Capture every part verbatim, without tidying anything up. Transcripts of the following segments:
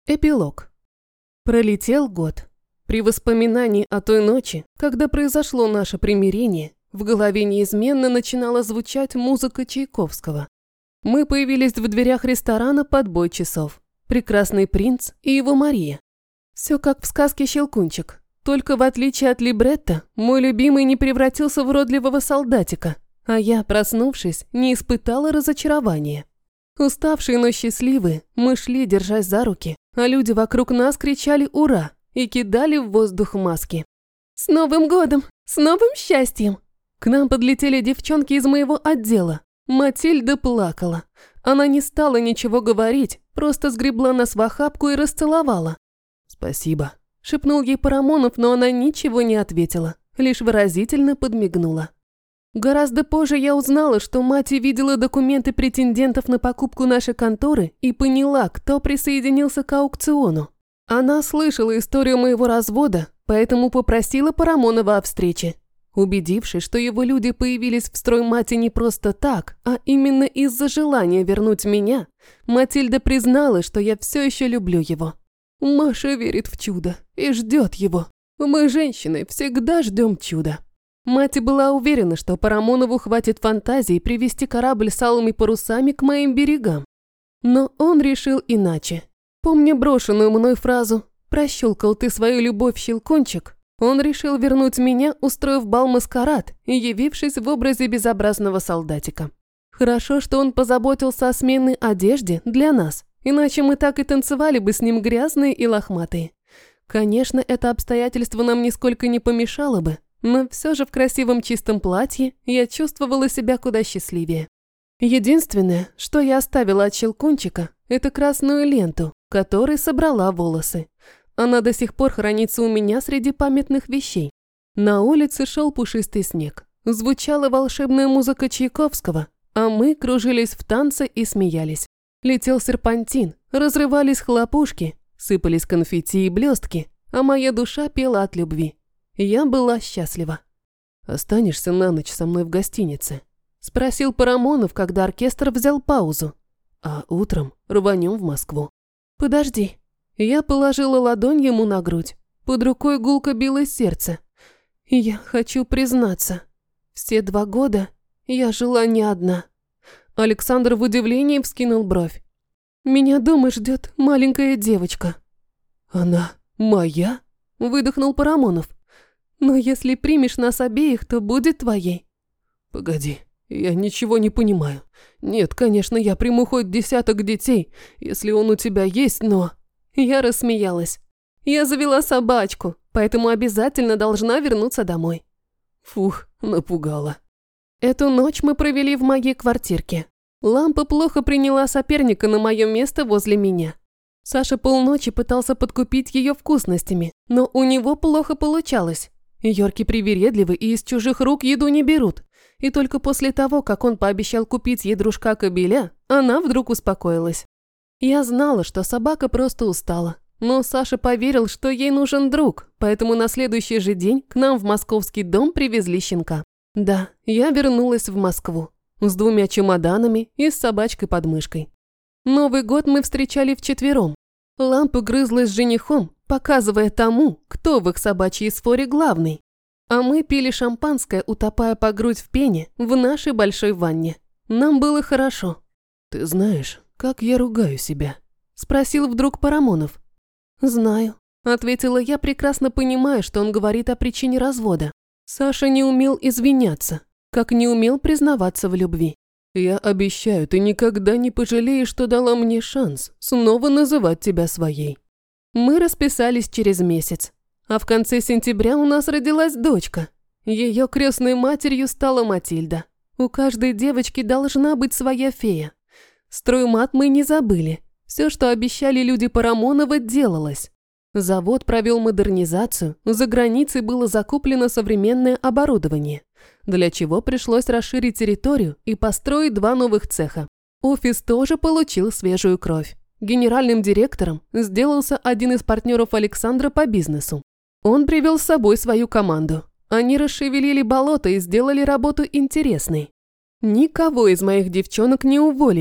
Эпилог. Пролетел год. При воспоминании о той ночи, когда произошло наше примирение, в голове неизменно начинала звучать музыка Чайковского. Мы появились в дверях ресторана под бой часов. Прекрасный принц и его Мария. Все как в сказке «Щелкунчик». Только в отличие от либретто, мой любимый не превратился в уродливого солдатика, а я, проснувшись, не испытала разочарования. Уставшие, но счастливые, мы шли, держась за руки, а люди вокруг нас кричали «Ура!» и кидали в воздух маски. «С Новым годом! С новым счастьем!» К нам подлетели девчонки из моего отдела. Матильда плакала. Она не стала ничего говорить, просто сгребла нас в охапку и расцеловала. «Спасибо», – шепнул ей Парамонов, но она ничего не ответила, лишь выразительно подмигнула. Гораздо позже я узнала, что мать видела документы претендентов на покупку нашей конторы и поняла, кто присоединился к аукциону. Она слышала историю моего развода, поэтому попросила Парамонова о встрече. Убедившись, что его люди появились в строймате не просто так, а именно из-за желания вернуть меня, Матильда признала, что я все еще люблю его. Маша верит в чудо и ждет его. Мы, женщины, всегда ждем чуда. Мать была уверена, что Парамонову хватит фантазии привести корабль с алыми парусами к моим берегам. Но он решил иначе. Помня брошенную мной фразу «Прощелкал ты свою любовь, щелкунчик», он решил вернуть меня, устроив бал-маскарад и явившись в образе безобразного солдатика. Хорошо, что он позаботился о сменной одежде для нас, иначе мы так и танцевали бы с ним грязные и лохматые. Конечно, это обстоятельство нам нисколько не помешало бы, но все же в красивом чистом платье я чувствовала себя куда счастливее. Единственное, что я оставила от щелкунчика, это красную ленту, которой собрала волосы. Она до сих пор хранится у меня среди памятных вещей. На улице шел пушистый снег. Звучала волшебная музыка Чайковского, а мы кружились в танце и смеялись. Летел серпантин, разрывались хлопушки, сыпались конфетти и блестки, а моя душа пела от любви. Я была счастлива. «Останешься на ночь со мной в гостинице?» – спросил Парамонов, когда оркестр взял паузу. «А утром рванем в Москву». «Подожди». Я положила ладонь ему на грудь. Под рукой гулко билось сердце. «Я хочу признаться. Все два года я жила не одна». Александр в удивлении вскинул бровь. «Меня дома ждет маленькая девочка». «Она моя?» – выдохнул Парамонов. «Но если примешь нас обеих, то будет твоей». «Погоди, я ничего не понимаю. Нет, конечно, я приму хоть десяток детей, если он у тебя есть, но...» Я рассмеялась. «Я завела собачку, поэтому обязательно должна вернуться домой». Фух, напугала. Эту ночь мы провели в моей квартирке. Лампа плохо приняла соперника на мое место возле меня. Саша полночи пытался подкупить ее вкусностями, но у него плохо получалось. Йорки привередливы и из чужих рук еду не берут. И только после того, как он пообещал купить ей дружка-кобеля, она вдруг успокоилась. Я знала, что собака просто устала, но Саша поверил, что ей нужен друг, поэтому на следующий же день к нам в московский дом привезли щенка. Да, я вернулась в Москву с двумя чемоданами и с собачкой под мышкой. Новый год мы встречали вчетвером. Лампа грызлась с женихом, показывая тому, кто в их собачьей сфоре главный. А мы пили шампанское, утопая по грудь в пене в нашей большой ванне. Нам было хорошо. «Ты знаешь, как я ругаю себя?» – спросил вдруг Парамонов. «Знаю», – ответила я, прекрасно понимая, что он говорит о причине развода. Саша не умел извиняться, как не умел признаваться в любви. «Я обещаю, ты никогда не пожалеешь, что дала мне шанс снова называть тебя своей». Мы расписались через месяц, а в конце сентября у нас родилась дочка. Ее крестной матерью стала Матильда. У каждой девочки должна быть своя фея. Строймат мы не забыли. Все, что обещали люди Парамонова, делалось. Завод провел модернизацию, за границей было закуплено современное оборудование, для чего пришлось расширить территорию и построить два новых цеха. Офис тоже получил свежую кровь. Генеральным директором сделался один из партнеров Александра по бизнесу. Он привел с собой свою команду. Они расшевелили болото и сделали работу интересной. Никого из моих девчонок не уволили.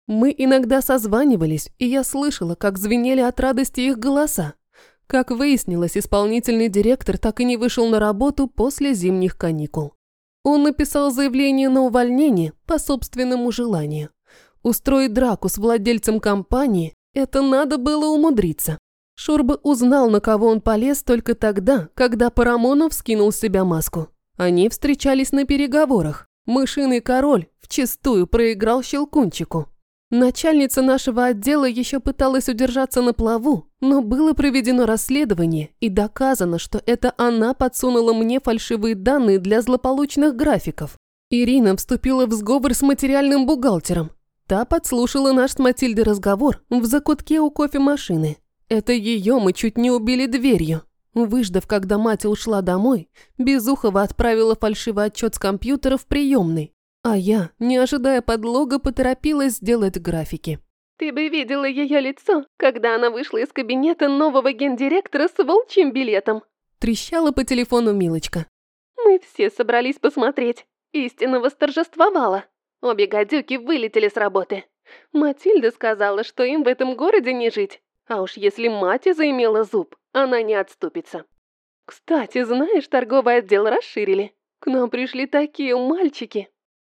Мы иногда созванивались, и я слышала, как звенели от радости их голоса. Как выяснилось, исполнительный директор так и не вышел на работу после зимних каникул. Он написал заявление на увольнение по собственному желанию. Устроить драку с владельцем компании – это надо было умудриться. Шурба узнал, на кого он полез только тогда, когда Парамонов скинул с себя маску. Они встречались на переговорах. Мышиный король вчистую проиграл Щелкунчику. Начальница нашего отдела еще пыталась удержаться на плаву, но было проведено расследование и доказано, что это она подсунула мне фальшивые данные для злополучных графиков. Ирина вступила в сговор с материальным бухгалтером. Та подслушала наш с Матильдой разговор в закутке у кофемашины. Это ее мы чуть не убили дверью. Выждав, когда мать ушла домой, Безухова отправила фальшивый отчет с компьютера в приемный. А я, не ожидая подлога, поторопилась сделать графики. Ты бы видела ее лицо, когда она вышла из кабинета нового гендиректора с волчьим билетом. Трещала по телефону Милочка. Мы все собрались посмотреть. Истина восторжествовала. Обе гадюки вылетели с работы. Матильда сказала, что им в этом городе не жить. А уж если мать заимела зуб, она не отступится. Кстати, знаешь, торговый отдел расширили. К нам пришли такие мальчики.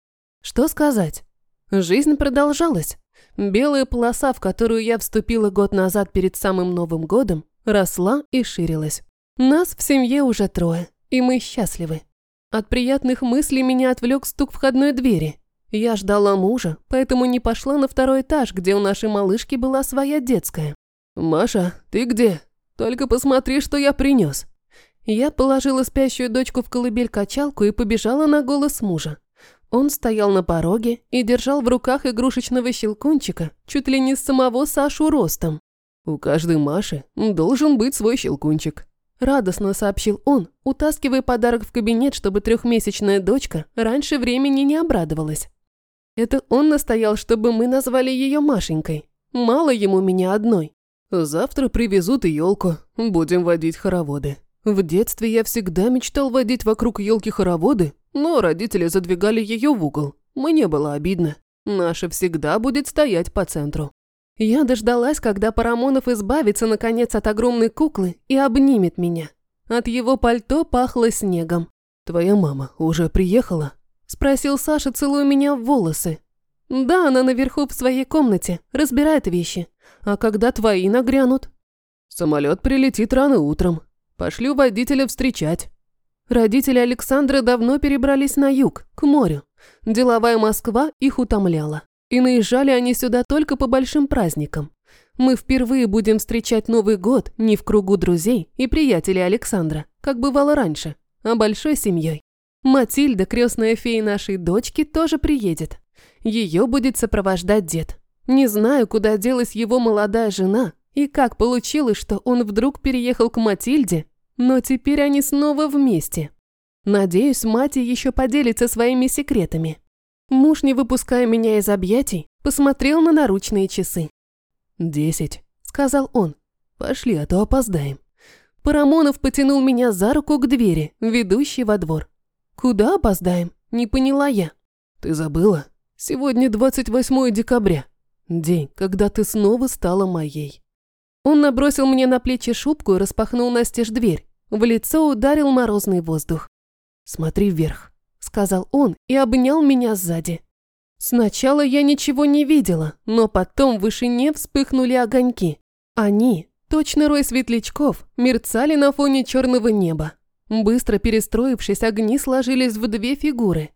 Что сказать? Жизнь продолжалась. Белая полоса, в которую я вступила год назад перед самым Новым годом, росла и ширилась. Нас в семье уже трое, и мы счастливы. От приятных мыслей меня отвлек стук входной двери. Я ждала мужа, поэтому не пошла на второй этаж, где у нашей малышки была своя детская. «Маша, ты где? Только посмотри, что я принес». Я положила спящую дочку в колыбель-качалку и побежала на голос мужа. Он стоял на пороге и держал в руках игрушечного Щелкунчика, чуть ли не с самого Сашу ростом. «У каждой Маши должен быть свой Щелкунчик», – радостно сообщил он, утаскивая подарок в кабинет, чтобы трехмесячная дочка раньше времени не обрадовалась. Это он настоял, чтобы мы назвали ее Машенькой. Мало ему меня одной. «Завтра привезут и елку, будем водить хороводы». В детстве я всегда мечтал водить вокруг елки хороводы, но родители задвигали ее в угол. Мне было обидно. Наша всегда будет стоять по центру. Я дождалась, когда Парамонов избавится, наконец, от огромной куклы и обнимет меня. От его пальто пахло снегом. «Твоя мама уже приехала?» – спросил Саша, целуя меня в волосы. «Да, она наверху в своей комнате, разбирает вещи. А когда твои нагрянут?» «Самолет прилетит рано утром. Пошлю водителя встречать». Родители Александра давно перебрались на юг, к морю. Деловая Москва их утомляла. И наезжали они сюда только по большим праздникам. Мы впервые будем встречать Новый год не в кругу друзей и приятелей Александра, как бывало раньше, а большой семьей. Матильда, крестная фея нашей дочки, тоже приедет. Ее будет сопровождать дед. Не знаю, куда делась его молодая жена и как получилось, что он вдруг переехал к Матильде, но теперь они снова вместе. Надеюсь, мать еще поделится своими секретами. Муж, не выпуская меня из объятий, посмотрел на наручные часы. «Десять», — сказал он. «Пошли, а то опоздаем». Парамонов потянул меня за руку к двери, ведущей во двор. «Куда опоздаем?» – не поняла я. «Ты забыла? Сегодня двадцать восьмое декабря. День, когда ты снова стала моей». Он набросил мне на плечи шубку и распахнул настежь дверь. В лицо ударил морозный воздух. «Смотри вверх», – сказал он и обнял меня сзади. Сначала я ничего не видела, но потом в вышине вспыхнули огоньки. Они, точно рой светлячков, мерцали на фоне черного неба. Быстро перестроившись, огни сложились в две фигуры.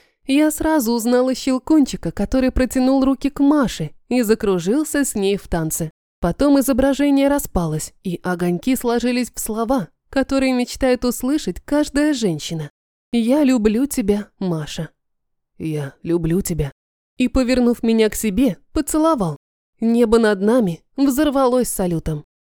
Я сразу узнала Щелкунчика, который протянул руки к Маше и закружился с ней в танце. Потом изображение распалось, и огоньки сложились в слова, которые мечтает услышать каждая женщина. «Я люблю тебя, Маша». «Я люблю тебя». И, повернув меня к себе, поцеловал. Небо над нами взорвалось салютом.